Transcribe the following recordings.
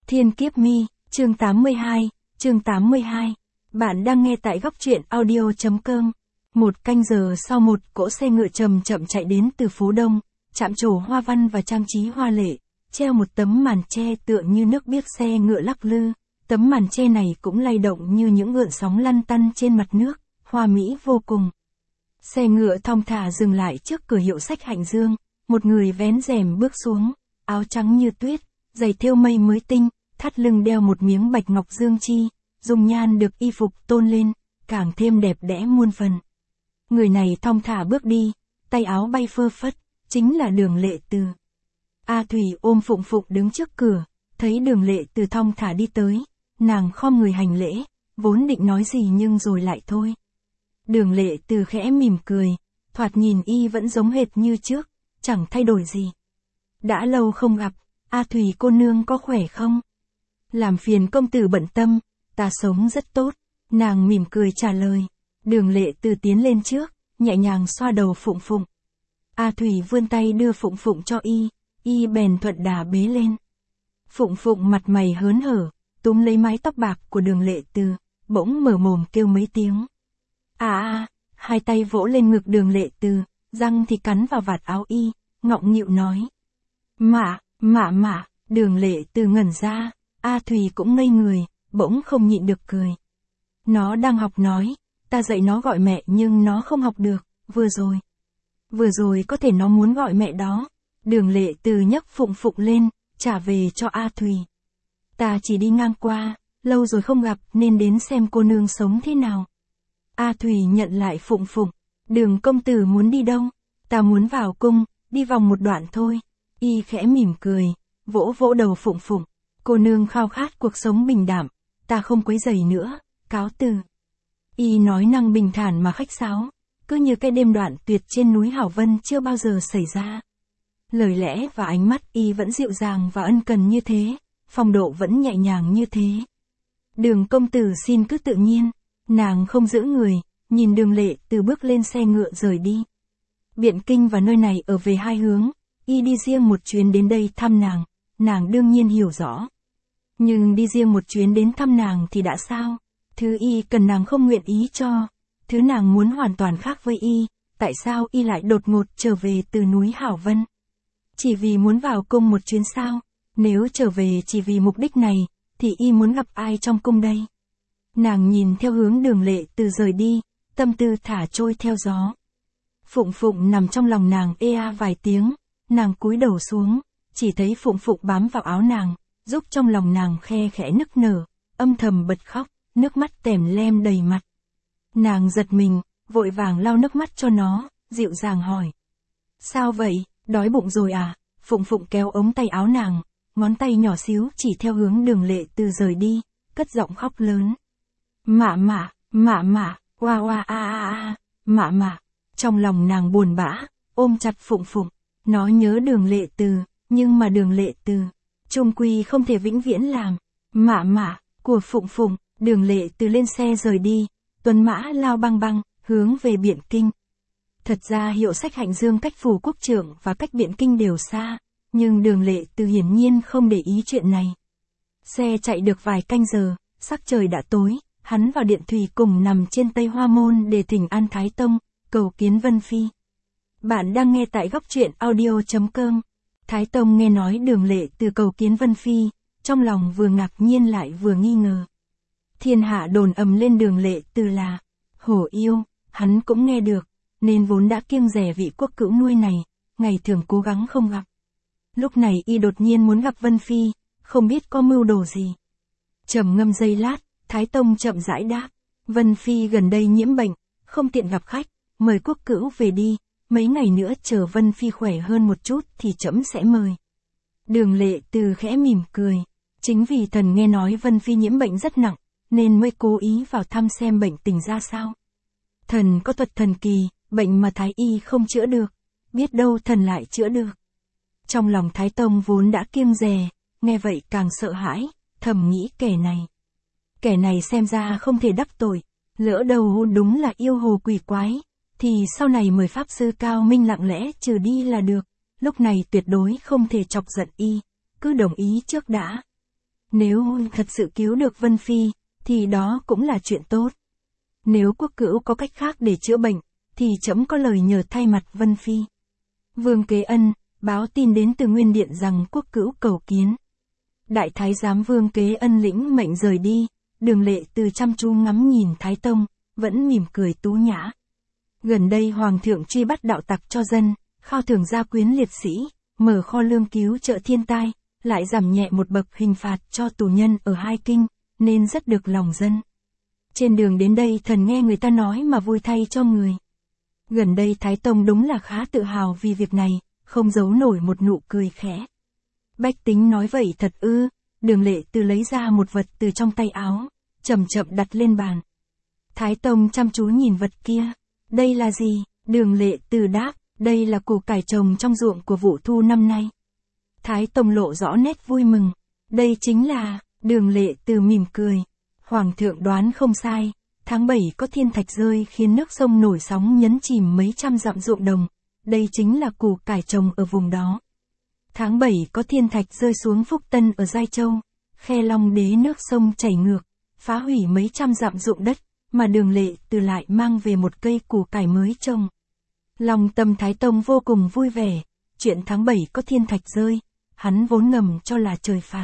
Thiên Kiếp Mi, chương 82. Bạn đang nghe tại góc truyện audio.com. Một canh giờ sau, một cỗ xe ngựa chậm chậm chạy đến từ phố Đông, chạm trổ hoa văn và trang trí hoa lệ, treo một tấm màn che tựa như nước biếc xe ngựa lắc lư. Tấm màn che này cũng lay động như những gợn sóng lăn tăn trên mặt nước, hoa mỹ vô cùng. Xe ngựa thong thả dừng lại trước cửa hiệu sách Hạnh Dương, một người vén rèm bước xuống, áo trắng như tuyết, giày thêu mây mới tinh, thắt lưng đeo một miếng bạch ngọc dương chi, dung nhan được y phục tôn lên, càng thêm đẹp đẽ muôn phần. Người này thong thả bước đi, tay áo bay phơ phất, chính là Đường Lệ Từ. A Thủy ôm Phụng Phụng đứng trước cửa, thấy Đường Lệ Từ thong thả đi tới, nàng khom người hành lễ, vốn định nói gì nhưng rồi lại thôi. Đường Lệ Từ khẽ mỉm cười, thoạt nhìn y vẫn giống hệt như trước, chẳng thay đổi gì. Đã lâu không gặp, A Thủy cô nương có khỏe không? Làm phiền công tử bận tâm, ta sống rất tốt, nàng mỉm cười trả lời. Đường Lệ Từ tiến lên trước, nhẹ nhàng xoa đầu Phụng Phụng. A Thủy vươn tay đưa Phụng Phụng cho y bèn thuận đà bế lên. Phụng Phụng mặt mày hớn hở, túm lấy mái tóc bạc của Đường Lệ Từ, bỗng mở mồm kêu mấy tiếng. Hai tay vỗ lên ngực Đường Lệ Từ, răng thì cắn vào vạt áo y, ngọng nghịu nói. Mạ, Đường Lệ Từ ngẩn ra, A Thủy cũng ngây người, bỗng không nhịn được cười. Nó đang học nói, ta dạy nó gọi mẹ nhưng nó không học được, vừa rồi có thể nó muốn gọi mẹ đó. Đường Lệ Từ nhấc Phụng Phụng lên, trả về cho A Thủy. Ta chỉ đi ngang qua, lâu rồi không gặp nên đến xem cô nương sống thế nào. A Thủy nhận lại Phụng Phụng. Đường công tử muốn đi đâu? Ta muốn vào cung, đi vòng một đoạn thôi. Y khẽ mỉm cười, vỗ vỗ đầu Phụng Phụng. Cô nương khao khát cuộc sống bình đạm, ta không quấy rầy nữa, cáo từ. Y nói năng bình thản mà khách sáo, cứ như cái đêm đoạn tuyệt trên núi Hảo Vân chưa bao giờ xảy ra. Lời lẽ và ánh mắt y vẫn dịu dàng và ân cần như thế, phong độ vẫn nhẹ nhàng như thế. Đường công tử xin cứ tự nhiên. Nàng không giữ người, nhìn Đường Lệ Từ bước lên xe ngựa rời đi. Biện Kinh và nơi này ở về hai hướng, y đi riêng một chuyến đến đây thăm nàng đương nhiên hiểu rõ. Nhưng đi riêng một chuyến đến thăm nàng thì đã sao? Thứ y cần nàng không nguyện ý cho, thứ nàng muốn hoàn toàn khác với y, tại sao y lại đột ngột trở về từ núi Hảo Vân? Chỉ vì muốn vào cung một chuyến sao? Nếu trở về chỉ vì mục đích này, thì y muốn gặp ai trong cung đây? Nàng nhìn theo hướng Đường Lệ Từ rời đi, tâm tư thả trôi theo gió. Phụng Phụng nằm trong lòng nàng vài tiếng, nàng cúi đầu xuống, chỉ thấy Phụng Phụng bám vào áo nàng, giúp trong lòng nàng khe khẽ nức nở, âm thầm bật khóc, nước mắt tèm lem đầy mặt. Nàng giật mình, vội vàng lau nước mắt cho nó, dịu dàng hỏi. Sao vậy, đói bụng rồi à? Phụng Phụng kéo ống tay áo nàng, ngón tay nhỏ xíu chỉ theo hướng Đường Lệ Từ rời đi, cất giọng khóc lớn. Mạ, mạ. Trong lòng nàng buồn bã, ôm chặt Phụng Phụng, nó nhớ Đường Lệ Từ, nhưng mà Đường Lệ Từ, chung quy không thể vĩnh viễn làm mạ của Phụng Phụng. Đường Lệ Từ lên xe rời đi, tuấn mã lao băng, hướng về Biện Kinh. Thật ra hiệu sách Hạnh Dương cách phủ quốc trưởng và cách Biện Kinh đều xa, nhưng Đường Lệ Từ hiển nhiên không để ý chuyện này. Xe chạy được vài canh giờ, sắc trời đã tối. Hắn vào điện thủy cùng nằm trên Tây Hoa Môn để thỉnh an Thái Tông, cầu kiến Vân Phi. Bạn đang nghe tại góc truyện audio.com. Thái Tông nghe nói Đường Lệ Từ cầu kiến Vân Phi, trong lòng vừa ngạc nhiên lại vừa nghi ngờ. Thiên hạ đồn ầm lên Đường Lệ Từ là hổ yêu, hắn cũng nghe được, nên vốn đã kiêng dè vị quốc cữu nuôi này, ngày thường cố gắng không gặp. Lúc này y đột nhiên muốn gặp Vân Phi, không biết có mưu đồ gì. Trầm ngâm giây lát, Thái Tông chậm rãi đáp, Vân Phi gần đây nhiễm bệnh, không tiện gặp khách, mời quốc cữu về đi, mấy ngày nữa chờ Vân Phi khỏe hơn một chút thì trẫm sẽ mời. Đường Lệ Từ khẽ mỉm cười, chính vì thần nghe nói Vân Phi nhiễm bệnh rất nặng, nên mới cố ý vào thăm xem bệnh tình ra sao. Thần có thuật thần kỳ, bệnh mà Thái Y không chữa được, biết đâu thần lại chữa được. Trong lòng Thái Tông vốn đã kiêng dè, nghe vậy càng sợ hãi, thầm nghĩ Kẻ này xem ra không thể đắc tội, lỡ đầu đúng là yêu hồ quỷ quái, thì sau này mời pháp sư cao minh lặng lẽ trừ đi là được, lúc này tuyệt đối không thể chọc giận y, cứ đồng ý trước đã. Nếu thật sự cứu được Vân Phi, thì đó cũng là chuyện tốt. Nếu quốc cữu có cách khác để chữa bệnh, thì trẫm có lời nhờ thay mặt Vân Phi. Vương Kế Ân báo tin đến từ Nguyên Điện rằng quốc cữu cầu kiến. Đại thái giám Vương Kế Ân lĩnh mệnh rời đi, Đường Lệ Từ chăm chú ngắm nhìn Thái Tông, vẫn mỉm cười tú nhã. Gần đây Hoàng thượng truy bắt đạo tặc cho dân, khao thưởng gia quyến liệt sĩ, mở kho lương cứu trợ thiên tai, lại giảm nhẹ một bậc hình phạt cho tù nhân ở hai kinh, nên rất được lòng dân. Trên đường đến đây thần nghe người ta nói mà vui thay cho người. Gần đây Thái Tông đúng là khá tự hào vì việc này, không giấu nổi một nụ cười khẽ. Bách tính nói vậy thật ư? Đường Lệ Từ lấy ra một vật từ trong tay áo, chậm chậm đặt lên bàn. Thái Tông chăm chú nhìn vật kia. Đây là gì? Đường Lệ Từ đáp, đây là củ cải trồng trong ruộng của vụ thu năm nay. Thái Tông lộ rõ nét vui mừng. Đây chính là, Đường Lệ Từ mỉm cười. Hoàng thượng đoán không sai, tháng 7 có thiên thạch rơi khiến nước sông nổi sóng nhấn chìm mấy trăm dặm ruộng đồng. Đây chính là củ cải trồng ở vùng đó. Tháng 7 có thiên thạch rơi xuống Phúc Tân ở Giai Châu, khe Long Đế nước sông chảy ngược, phá hủy mấy trăm dặm ruộng đất, mà Đường Lệ Từ lại mang về một cây củ cải mới trồng. Lòng tâm Thái Tông vô cùng vui vẻ, chuyện tháng 7 có thiên thạch rơi, hắn vốn ngầm cho là trời phạt.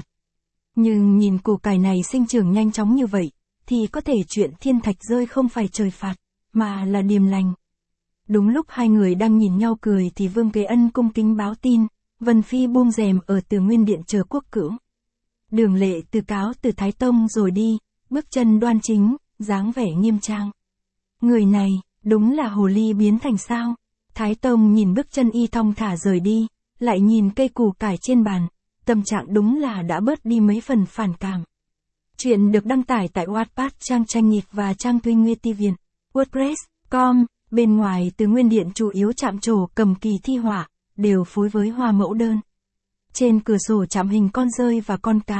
Nhưng nhìn củ cải này sinh trưởng nhanh chóng như vậy, thì có thể chuyện thiên thạch rơi không phải trời phạt, mà là điềm lành. Đúng lúc hai người đang nhìn nhau cười thì Vương Kế Ân cung kính báo tin, Vân Phi buông rèm ở Từ Nguyên Điện chờ quốc cữu. Đường Lệ Từ cáo từ Thái Tông rồi đi, bước chân đoan chính, dáng vẻ nghiêm trang. Người này, đúng là hồ ly biến thành sao? Thái Tông nhìn bước chân y thong thả rời đi, lại nhìn cây củ cải trên bàn, tâm trạng đúng là đã bớt đi mấy phần phản cảm. Chuyện được đăng tải tại Wattpad trang tranh nghịch và trang Thuy Nguyệt TV Viện, WordPress.com. Bên ngoài Từ Nguyên Điện chủ yếu chạm trổ cầm kỳ thi họa, đều phối với hoa mẫu đơn. Trên cửa sổ chạm hình con dơi và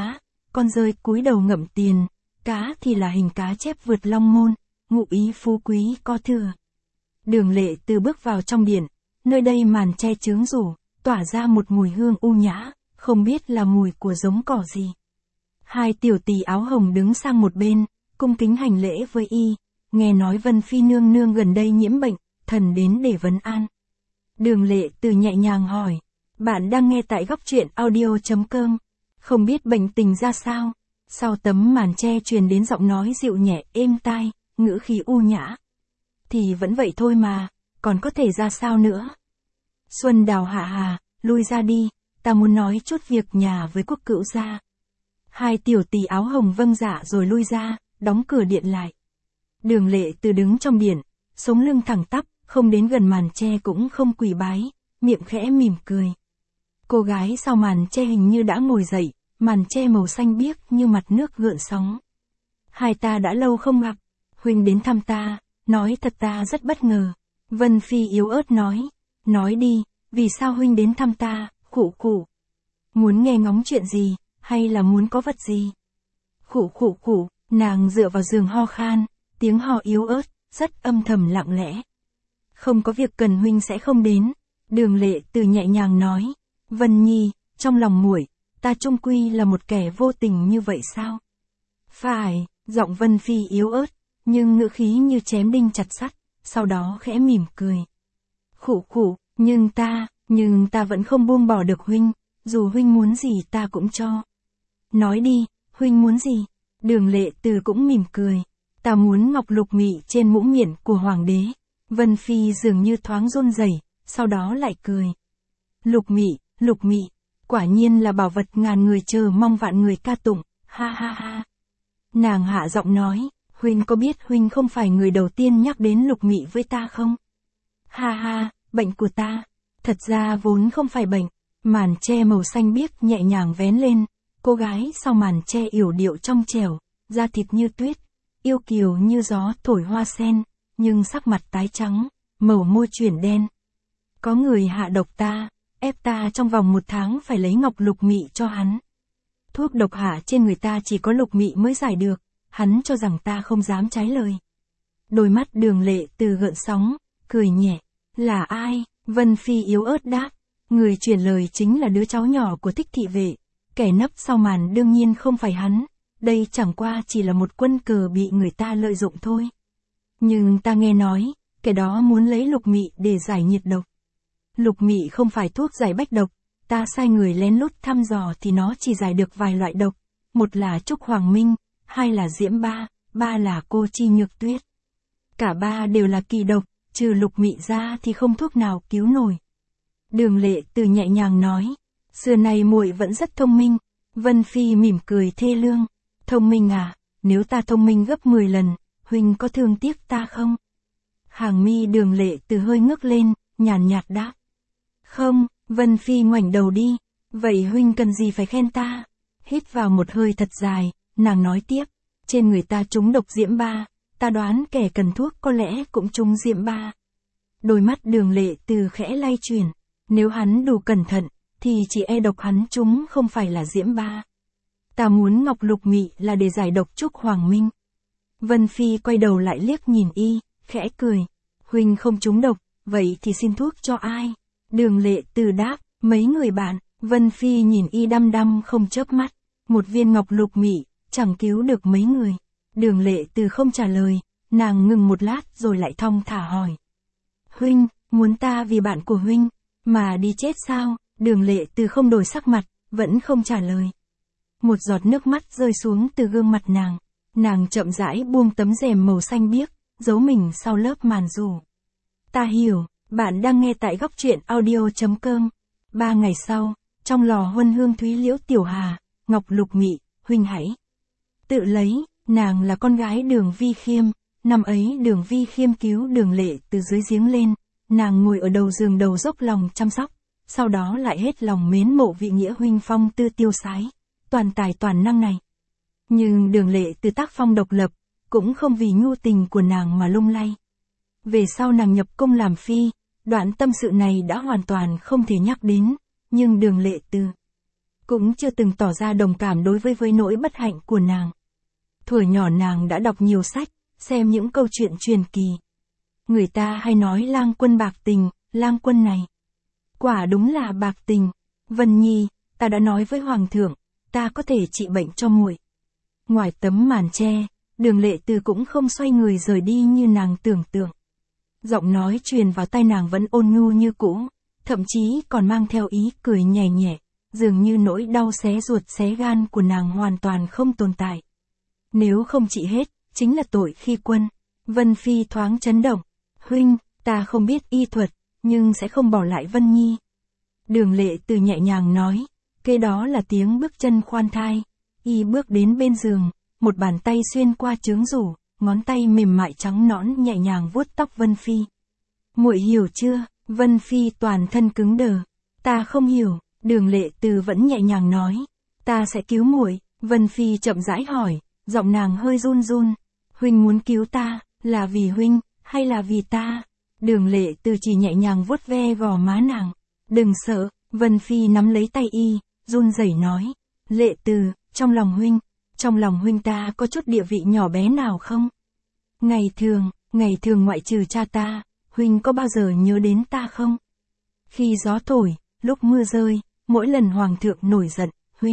con dơi cúi đầu ngậm tiền, cá thì là hình cá chép vượt long môn, ngụ ý phú quý có thừa. Đường Lệ Từ bước vào trong điện, nơi đây màn che chướng rủ, tỏa ra một mùi hương u nhã, không biết là mùi của giống cỏ gì. Hai tiểu tỳ áo hồng đứng sang một bên, cung kính hành lễ với y, nghe nói Vân Phi nương nương gần đây nhiễm bệnh, thần đến để vấn an. Đường Lệ Từ nhẹ nhàng hỏi, bạn đang nghe tại góc truyện audio.com, không biết bệnh tình ra sao? Sau tấm màn che truyền đến giọng nói dịu nhẹ êm tai, ngữ khí u nhã. Thì vẫn vậy thôi mà, còn có thể ra sao nữa? Xuân Đào hạ hà, lui ra đi, ta muốn nói chút việc nhà với quốc cữu gia. Hai tiểu tỳ áo hồng vâng dạ rồi lui ra, đóng cửa điện lại. Đường Lệ Từ đứng trong điện, sống lưng thẳng tắp, không đến gần màn che cũng không quỳ bái, miệng khẽ mỉm cười. Cô gái sau màn che hình như đã ngồi dậy, màn che màu xanh biếc như mặt nước gợn sóng. Hai ta đã lâu không gặp, huynh đến thăm ta, nói thật ta rất bất ngờ. Vân Phi yếu ớt nói đi, vì sao huynh đến thăm ta, khụ khụ. Muốn nghe ngóng chuyện gì, hay là muốn có vật gì? Khụ khụ khụ, nàng dựa vào giường ho khan, tiếng ho yếu ớt, rất âm thầm lặng lẽ. Không có việc cần huynh sẽ không đến. Đường Lệ Từ nhẹ nhàng nói, Vân Nhi, trong lòng muội, ta chung quy là một kẻ vô tình như vậy sao? Phải, giọng Vân Phi yếu ớt, nhưng ngữ khí như chém đinh chặt sắt, sau đó khẽ mỉm cười. Khụ khụ, nhưng ta vẫn không buông bỏ được huynh, dù huynh muốn gì ta cũng cho. Nói đi, huynh muốn gì? Đường Lệ Từ cũng mỉm cười, ta muốn ngọc lục mị trên mũ miện của hoàng đế. Vân Phi dường như thoáng run rẩy, sau đó lại cười. Lục mị, quả nhiên là bảo vật ngàn người chờ mong vạn người ca tụng, ha ha ha. Nàng hạ giọng nói, huynh có biết huynh không phải người đầu tiên nhắc đến lục mị với ta không? Ha ha, bệnh của ta, thật ra vốn không phải bệnh. Màn che màu xanh biếc nhẹ nhàng vén lên, cô gái sau màn che yểu điệu trong trẻo, da thịt như tuyết, yêu kiều như gió thổi hoa sen, nhưng sắc mặt tái trắng, màu môi chuyển đen. Có người hạ độc ta, ép ta trong vòng 1 tháng phải lấy ngọc lục mị cho hắn. Thuốc độc hạ trên người ta chỉ có lục mị mới giải được, hắn cho rằng ta không dám trái lời. Đôi mắt Đường Lệ Từ gợn sóng, cười nhẹ. Là ai? Vân Phi yếu ớt đáp. Người truyền lời chính là đứa cháu nhỏ của Thích thị vệ, Kẻ nấp sau màn đương nhiên không phải hắn, đây chẳng qua chỉ là một quân cờ bị người ta lợi dụng thôi. Nhưng ta nghe nói, kẻ đó muốn lấy lục mị để giải nhiệt độc. Lục mị không phải thuốc giải bách độc, ta sai người lén lút thăm dò thì nó chỉ giải được vài loại độc, một là Trúc Hoàng Minh, hai là Diễm Ba, ba là Cô Chi Nhược Tuyết. Cả ba đều là kỳ độc, trừ lục mị ra thì không thuốc nào cứu nổi. Đường Lệ Từ nhẹ nhàng nói, xưa nay muội vẫn rất thông minh. Vân Phi mỉm cười thê lương, thông minh à, nếu ta thông minh gấp 10 lần, huynh có thương tiếc ta không? Hàng mi Đường Lệ Từ hơi ngước lên, nhàn nhạt đáp. Không. Vân Phi ngoảnh đầu đi, vậy huynh cần gì phải khen ta? Hít vào một hơi thật dài, nàng nói tiếp, trên người ta trúng độc Diễm Ba, ta đoán kẻ cần thuốc có lẽ cũng trúng Diễm Ba. Đôi mắt Đường Lệ Từ khẽ lay chuyển, nếu hắn đủ cẩn thận, thì chỉ e độc hắn trúng không phải là Diễm Ba. Ta muốn ngọc lục mị là để giải độc Trúc Hoàng Minh. Vân Phi quay đầu lại liếc nhìn y, khẽ cười, huynh không trúng độc, vậy thì xin thuốc cho ai? Đường Lệ Từ đáp, mấy người bạn. Vân Phi nhìn y đăm đăm không chớp mắt, một viên ngọc lục mị, chẳng cứu được mấy người. Đường Lệ Từ không trả lời, nàng ngừng một lát rồi lại thong thả hỏi. Huynh, muốn ta vì bạn của huynh, mà đi chết sao? Đường Lệ Từ không đổi sắc mặt, vẫn không trả lời. Một giọt nước mắt rơi xuống từ gương mặt nàng chậm rãi buông tấm rèm màu xanh biếc, giấu mình sau lớp màn dù. Ta hiểu. Bạn đang nghe tại góc truyện audio.com. 3 ngày sau, trong lò huân hương Thúy Liễu Tiểu Hà, Ngọc Lục Mị, huynh hãy tự lấy, nàng là con gái Đường Vi Khiêm, năm ấy Đường Vi Khiêm cứu Đường Lệ Từ dưới giếng lên, nàng ngồi ở đầu giường đầu dốc lòng chăm sóc, sau đó lại hết lòng mến mộ vị nghĩa huynh phong tư tiêu sái, toàn tài toàn năng này. Nhưng Đường Lệ Từ tác phong độc lập, cũng không vì nhu tình của nàng mà lung lay. Về sau nàng nhập cung làm phi, đoạn tâm sự này đã hoàn toàn không thể nhắc đến, nhưng Đường Lệ Từ cũng chưa từng tỏ ra đồng cảm đối với nỗi bất hạnh của nàng. Thuở nhỏ nàng đã đọc nhiều sách, xem những câu chuyện truyền kỳ. Người ta hay nói lang quân bạc tình, lang quân này quả đúng là bạc tình. Vân Nhi, ta đã nói với hoàng thượng, ta có thể trị bệnh cho muội. Ngoài tấm màn che, Đường Lệ Từ cũng không xoay người rời đi như nàng tưởng tượng. Giọng nói truyền vào tai nàng vẫn ôn nhu như cũ, thậm chí còn mang theo ý cười nhẹ nhẹ, dường như nỗi đau xé ruột xé gan của nàng hoàn toàn không tồn tại. Nếu không trị hết, chính là tội khi quân. Vân Phi thoáng chấn động. Huynh, ta không biết y thuật, nhưng sẽ không bỏ lại Vân Nhi. Đường Lệ Từ nhẹ nhàng nói, kế đó là tiếng bước chân khoan thai. Y bước đến bên giường, một bàn tay xuyên qua chướng rủ, ngón tay mềm mại trắng nõn nhẹ nhàng vuốt tóc Vân Phi. Muội hiểu chưa? Vân Phi toàn thân cứng đờ. Ta không hiểu. Đường Lệ Từ vẫn nhẹ nhàng nói, ta sẽ cứu muội. Vân Phi chậm rãi hỏi, giọng nàng hơi run run. Huynh muốn cứu ta, là vì huynh, hay là vì ta? Đường Lệ Từ chỉ nhẹ nhàng vuốt ve gò má nàng. Đừng sợ. Vân Phi nắm lấy tay y, run rẩy nói, Lệ Từ, trong lòng huynh ta có chút địa vị nhỏ bé nào không? Ngày thường ngoại trừ cha ta, huynh có bao giờ nhớ đến ta không? Khi gió thổi, lúc mưa rơi, mỗi lần hoàng thượng nổi giận,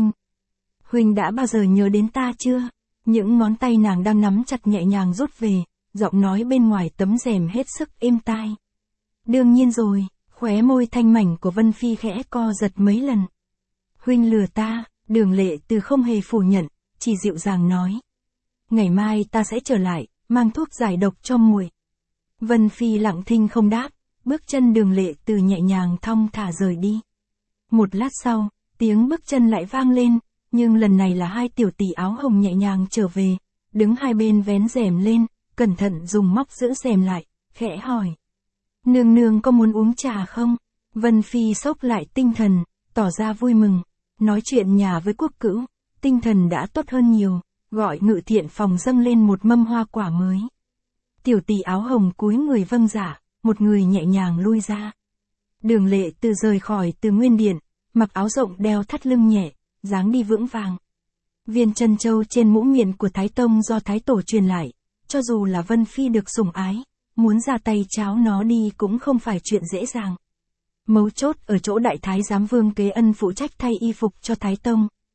huynh đã bao giờ nhớ đến ta chưa? Những ngón tay nàng đang nắm chặt nhẹ nhàng rút về, giọng nói bên ngoài tấm rèm hết sức êm tai. Đương nhiên rồi, khóe môi thanh mảnh của Vân Phi khẽ co giật mấy lần. Huynh lừa ta. Đường Lệ Từ không hề phủ nhận, chỉ dịu dàng nói. Ngày mai ta sẽ trở lại, mang thuốc giải độc cho muội. Vân Phi lặng thinh không đáp, bước chân Đường Lệ Từ nhẹ nhàng thong thả rời đi. Một lát sau, tiếng bước chân lại vang lên, nhưng lần này là hai tiểu tỷ áo hồng nhẹ nhàng trở về, đứng hai bên vén rèm lên, cẩn thận dùng móc giữ rèm lại, khẽ hỏi. Nương nương có muốn uống trà không? Vân Phi xốc lại tinh thần, tỏ ra vui mừng. Nói chuyện nhà với quốc cữu, tinh thần đã tốt hơn nhiều, gọi Ngự Thiện phòng dâng lên một mâm hoa quả mới. Tiểu tỷ áo hồng cúi người vâng dạ, một người nhẹ nhàng lui ra. Đường Lệ Từ rời khỏi Từ Nguyên Điện, mặc áo rộng đeo thắt lưng nhẹ, dáng đi vững vàng. Viên chân châu trên mũ miệng của Thái Tông do Thái Tổ truyền lại, cho dù là Vân Phi được sủng ái, muốn ra tay cháo nó đi cũng không phải chuyện dễ dàng. Mấu chốt ở chỗ Đại Thái Giám Vương Kế Ân phụ trách thay y phục cho Thái Tông,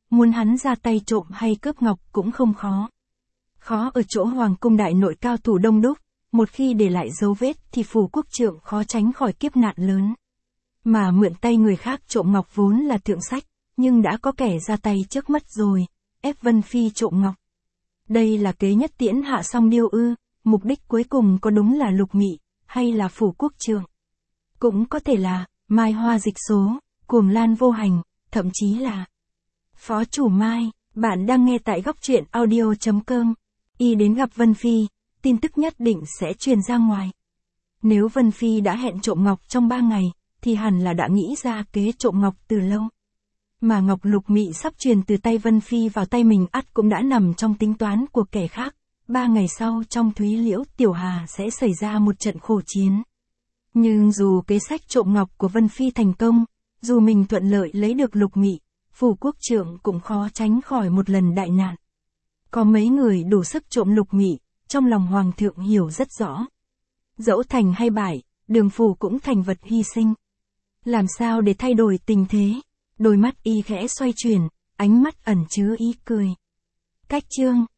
muốn hắn ra tay trộm hay cướp ngọc cũng không khó. Khó ở chỗ hoàng cung đại nội cao thủ đông đúc, một khi để lại dấu vết thì Phù quốc trượng khó tránh khỏi kiếp nạn lớn. Mà mượn tay người khác trộm ngọc vốn là thượng sách, nhưng đã có kẻ ra tay trước mắt rồi, ép Vân Phi trộm ngọc. Đây là kế nhất tiễn hạ song điêu ư, mục đích cuối cùng có đúng là Lục Mị, hay là Phù quốc trượng? Cũng có thể là Mai Hoa dịch số, Cuồng Lan vô hành, thậm chí là Phó chủ Mai. Bạn đang nghe tại góc truyện audio.com. Y đến gặp Vân Phi, tin tức nhất định sẽ truyền ra ngoài. Nếu Vân Phi đã hẹn trộm ngọc trong 3 ngày, thì hẳn là đã nghĩ ra kế trộm ngọc từ lâu. Mà ngọc Lục Mị sắp truyền từ tay Vân Phi vào tay mình ắt cũng đã nằm trong tính toán của kẻ khác. 3 ngày sau trong Thúy Liễu Tiểu Hà sẽ xảy ra một trận khổ chiến. Nhưng dù kế sách trộm ngọc của Vân Phi thành công, dù mình thuận lợi lấy được Lục Mị, Phù quốc trượng cũng khó tránh khỏi một lần đại nạn. Có mấy người đủ sức trộm Lục Mị, trong lòng hoàng thượng hiểu rất rõ. Dẫu thành hay bại, Đường Phù cũng thành vật hy sinh. Làm sao để thay đổi tình thế? Đôi mắt y khẽ xoay chuyển, ánh mắt ẩn chứa ý cười. Cách chương